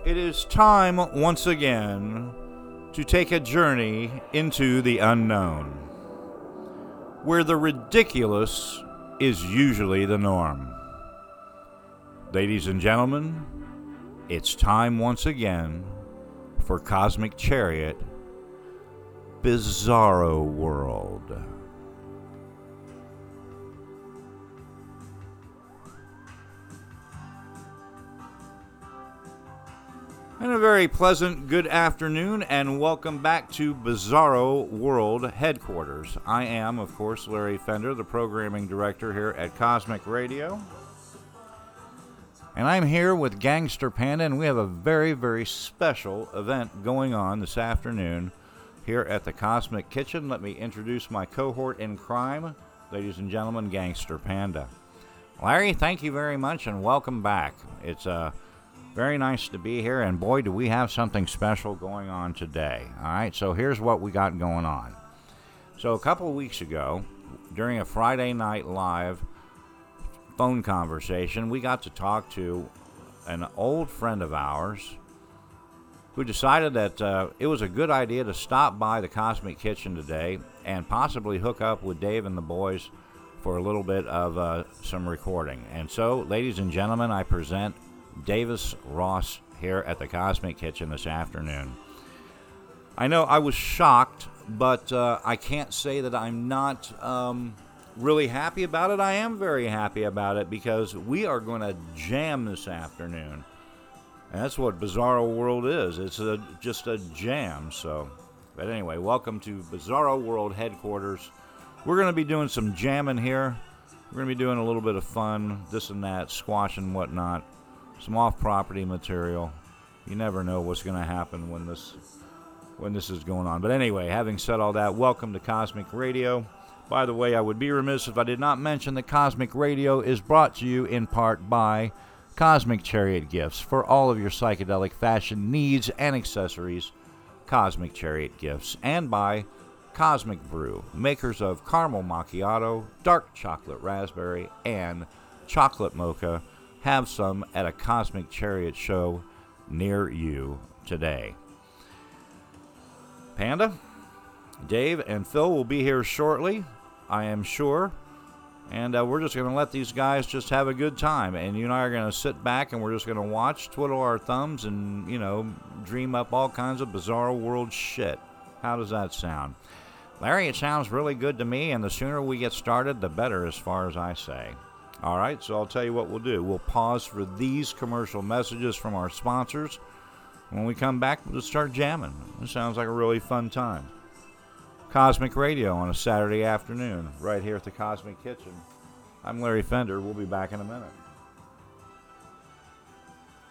It is time once again to take a journey into the unknown, where the ridiculous is usually the norm. Ladies and gentlemen, it's time once again for Cosmic Chariot Bizarro World. And a very pleasant good afternoon, and welcome back to Bizarro World Headquarters. I am, of course, Larry Fender, the programming director here at Cosmic Radio. And I'm here with Gangster Panda, and we have a very, very special event going on this afternoon here at the Cosmic Kitchen. Let me introduce my cohort in crime, ladies and gentlemen, Gangster Panda. Larry, thank you very much, and welcome back. It's very nice to be here, and boy, do we have something special going on today. All right, so here's what we got going on. So a couple of weeks ago, during a Friday Night Live phone conversation, we got to talk to an old friend of ours who decided that it was a good idea to stop by the Cosmic Kitchen today and possibly hook up with Dave and the boys for a little bit of some recording. And so, ladies and gentlemen, I present Davis Ross here at the Cosmic Kitchen this afternoon. I know I was shocked, but I can't say that I'm not really happy about it. I am very happy about it because we are going to jam this afternoon. And that's what Bizarro World is. It's just a jam. But anyway, welcome to Bizarro World Headquarters. We're going to be doing some jamming here. We're going to be doing a little bit of fun, this and that, squash and whatnot. Some off-property material. You never know what's going to happen when this is going on. But anyway, having said all that, welcome to Cosmic Radio. By the way, I would be remiss if I did not mention that Cosmic Radio is brought to you in part by Cosmic Chariot Gifts. For all of your psychedelic fashion needs and accessories, Cosmic Chariot Gifts. And by Cosmic Brew, makers of caramel macchiato, dark chocolate raspberry, and chocolate mocha. Have some at a Cosmic Chariot show near you today. Panda, Dave, and Phil will be here shortly, I am sure. And we're just going to let these guys just have a good time. And you and I are going to sit back and we're just going to watch, twiddle our thumbs, and, dream up all kinds of Bizarro World shit. How does that sound? Larry, it sounds really good to me, and the sooner we get started, the better, as far as I say. All right, so I'll tell you what we'll do. We'll pause for these commercial messages from our sponsors. When we come back, we'll just start jamming. It sounds like a really fun time. Cosmic Radio on a Saturday afternoon, right here at the Cosmic Kitchen. I'm Larry Fender. We'll be back in a minute.